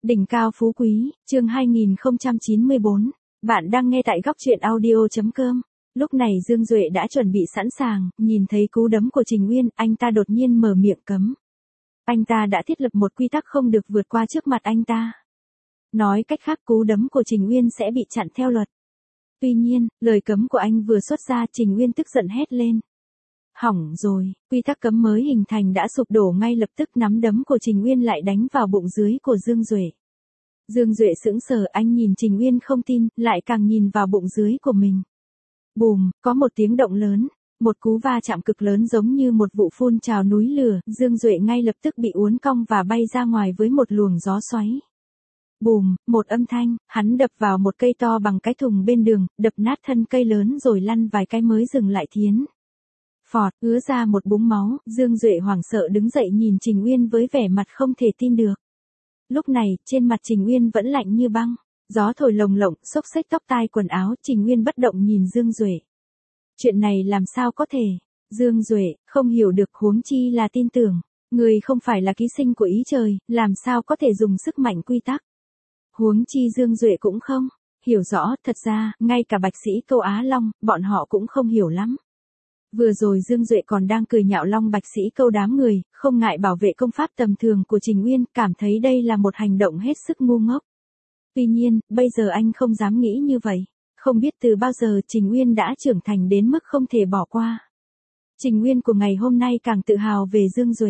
Đỉnh cao phú quý, chương 2094. Bạn đang nghe tại góc truyện audio.com. Lúc này Dương Duệ đã chuẩn bị sẵn sàng, nhìn thấy cú đấm của Trình Uyên, anh ta đột nhiên mở miệng cấm. Anh ta đã thiết lập một quy tắc không được vượt qua trước mặt anh ta. Nói cách khác cú đấm của Trình Uyên sẽ bị chặn theo luật. Tuy nhiên, lời cấm của anh vừa xuất ra, Trình Uyên tức giận hét lên. Hỏng rồi, quy tắc cấm mới hình thành đã sụp đổ ngay lập tức, nắm đấm của Trình Uyên lại đánh vào bụng dưới của Dương Duệ. Dương Duệ sững sờ, anh nhìn Trình Uyên không tin, lại càng nhìn vào bụng dưới của mình. Bùm, có một tiếng động lớn, một cú va chạm cực lớn giống như một vụ phun trào núi lửa, Dương Duệ ngay lập tức bị uốn cong và bay ra ngoài với một luồng gió xoáy. Bùm, một âm thanh, hắn đập vào một cây to bằng cái thùng bên đường, đập nát thân cây lớn rồi lăn vài cái mới dừng lại thiến. Phọt, ứa ra một búng máu, Dương Duệ hoảng sợ đứng dậy nhìn Trình Uyên với vẻ mặt không thể tin được. Lúc này, trên mặt Trình Uyên vẫn lạnh như băng, gió thổi lồng lộng, xốc xếch tóc tai quần áo, Trình Uyên bất động nhìn Dương Duệ. Chuyện này làm sao có thể? Dương Duệ, không hiểu được, huống chi là tin tưởng. Người không phải là ký sinh của ý trời, làm sao có thể dùng sức mạnh quy tắc. Huống chi Dương Duệ cũng không hiểu rõ, thật ra, ngay cả Bạch Sĩ Câu Á Long, bọn họ cũng không hiểu lắm. Vừa rồi Dương Duệ còn đang cười nhạo Long Bạch Sĩ Câu đám người, không ngại bảo vệ công pháp tầm thường của Trình Uyên, cảm thấy đây là một hành động hết sức ngu ngốc. Tuy nhiên, bây giờ anh không dám nghĩ như vậy. Không biết từ bao giờ Trình Uyên đã trưởng thành đến mức không thể bỏ qua. Trình Uyên của ngày hôm nay càng tự hào về Dương Duệ.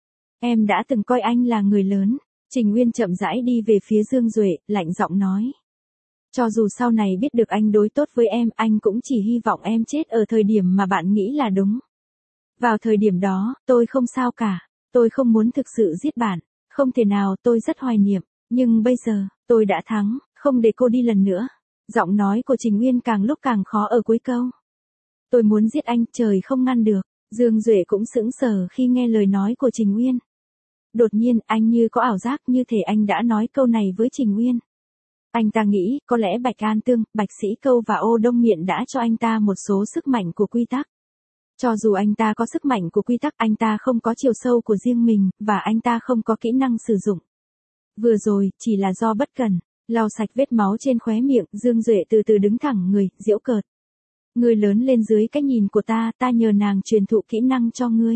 Em đã từng coi anh là người lớn. Trình Uyên chậm rãi đi về phía Dương Duệ, lạnh giọng nói. Cho dù sau này biết được anh đối tốt với em, anh cũng chỉ hy vọng em chết ở thời điểm mà bạn nghĩ là đúng. Vào thời điểm đó, tôi không sao cả. Tôi không muốn thực sự giết bạn. Không thể nào, tôi rất hoài niệm. Nhưng bây giờ, tôi đã thắng, không để cô đi lần nữa. Giọng nói của Trình Uyên càng lúc càng khó ở cuối câu. Tôi muốn giết anh, trời không ngăn được. Dương Duệ cũng sững sờ khi nghe lời nói của Trình Uyên. Đột nhiên, anh như có ảo giác, như thể anh đã nói câu này với Trình Uyên. Anh ta nghĩ, có lẽ Bạch An Tương, Bạch Sĩ Câu và Ô Đông Miện đã cho anh ta một số sức mạnh của quy tắc. Cho dù anh ta có sức mạnh của quy tắc, anh ta không có chiều sâu của riêng mình, và anh ta không có kỹ năng sử dụng. Vừa rồi, chỉ là do bất cẩn. Lau sạch vết máu trên khóe miệng, Dương Duệ từ từ đứng thẳng người, giễu cợt. Ngươi lớn lên dưới cái nhìn của ta, ta nhờ nàng truyền thụ kỹ năng cho ngươi.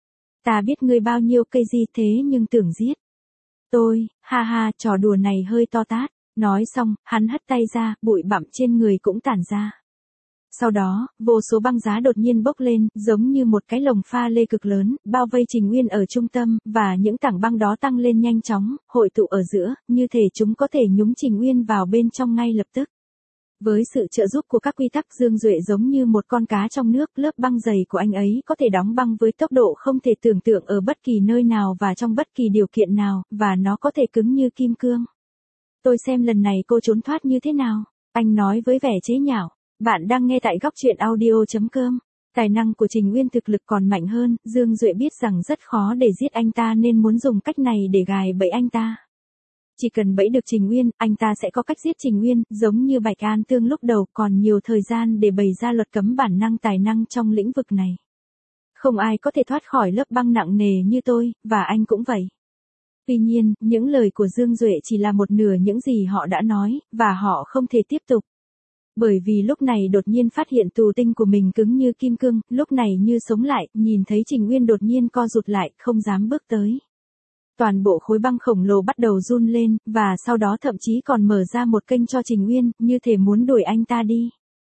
Ta biết ngươi bao nhiêu cây gì thế nhưng tưởng giết tôi, ha ha, trò đùa này hơi to tát. Nói xong, hắn hất tay ra, bụi bặm trên người cũng tản ra. Sau đó, vô số băng giá đột nhiên bốc lên, giống như một cái lồng pha lê cực lớn, bao vây Trình Uyên ở trung tâm, và những tảng băng đó tăng lên nhanh chóng, hội tụ ở giữa, như thể chúng có thể nhúng Trình Uyên vào bên trong ngay lập tức. Với sự trợ giúp của các quy tắc, Dương Duệ giống như một con cá trong nước, lớp băng dày của anh ấy có thể đóng băng với tốc độ không thể tưởng tượng ở bất kỳ nơi nào và trong bất kỳ điều kiện nào, và nó có thể cứng như kim cương. Tôi xem lần này cô trốn thoát như thế nào, anh nói với vẻ chế nhạo. Bạn đang nghe tại góc truyện audio.com. Tài năng của Trình Uyên thực lực còn mạnh hơn, Dương Duệ biết rằng rất khó để giết anh ta nên muốn dùng cách này để gài bẫy anh ta. Chỉ cần bẫy được Trình Uyên, anh ta sẽ có cách giết Trình Uyên, giống như Bạch An Tương lúc đầu, còn nhiều thời gian để bày ra luật cấm bản năng tài năng trong lĩnh vực này. Không ai có thể thoát khỏi lớp băng nặng nề như tôi, và anh cũng vậy. Tuy nhiên, những lời của Dương Duệ chỉ là một nửa những gì họ đã nói, và họ không thể tiếp tục. Bởi vì lúc này đột nhiên phát hiện tù tinh của mình cứng như kim cương, lúc này như sống lại, nhìn thấy Trình Uyên đột nhiên co rụt lại, không dám bước tới. Toàn bộ khối băng khổng lồ bắt đầu run lên, và sau đó thậm chí còn mở ra một kênh cho Trình Uyên, như thể muốn đuổi anh ta đi.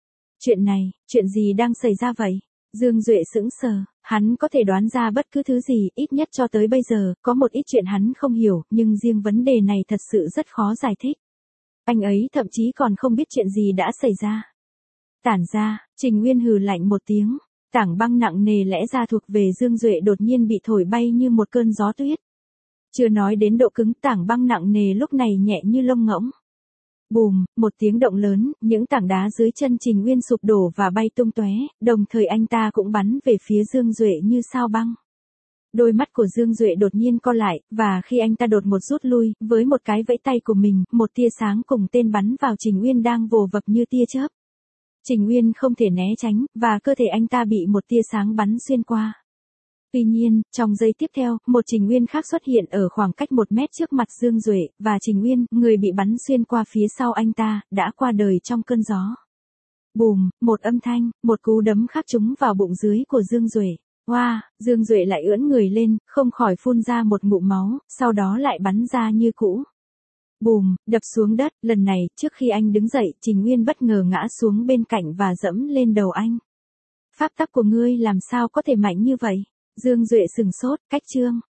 Chuyện gì đang xảy ra vậy? Dương Duệ sững sờ, hắn có thể đoán ra bất cứ thứ gì, ít nhất cho tới bây giờ, có một ít chuyện hắn không hiểu, nhưng riêng vấn đề này thật sự rất khó giải thích. Anh ấy thậm chí còn không biết chuyện gì đã xảy ra. Tản ra, Trình Uyên hừ lạnh một tiếng, tảng băng nặng nề lẽ ra thuộc về Dương Duệ đột nhiên bị thổi bay như một cơn gió tuyết. Chưa nói đến độ cứng, tảng băng nặng nề lúc này nhẹ như lông ngỗng. Bùm, một tiếng động lớn, những tảng đá dưới chân Trình Uyên sụp đổ và bay tung tóe, đồng thời anh ta cũng bắn về phía Dương Duệ như sao băng. Đôi mắt của Dương Duệ đột nhiên co lại, và khi anh ta đột một rút lui, với một cái vẫy tay của mình, một tia sáng cùng tên bắn vào Trình Uyên đang vồ vập như tia chớp. Trình Uyên không thể né tránh, và cơ thể anh ta bị một tia sáng bắn xuyên qua. Tuy nhiên, trong giây tiếp theo, một Trình Uyên khác xuất hiện ở khoảng cách 1 mét trước mặt Dương Duệ, và Trình Uyên, người bị bắn xuyên qua phía sau anh ta, đã qua đời trong cơn gió. Bùm, một âm thanh, một cú đấm khác trúng vào bụng dưới của Dương Duệ. Wow, Dương Duệ lại ưỡn người lên, không khỏi phun ra một ngụm máu, sau đó lại bắn ra như cũ. Bùm, đập xuống đất, lần này, trước khi anh đứng dậy, Trình Uyên bất ngờ ngã xuống bên cạnh và dẫm lên đầu anh. Pháp tắc của ngươi làm sao có thể mạnh như vậy? Dương Duệ sừng sốt, cách chương.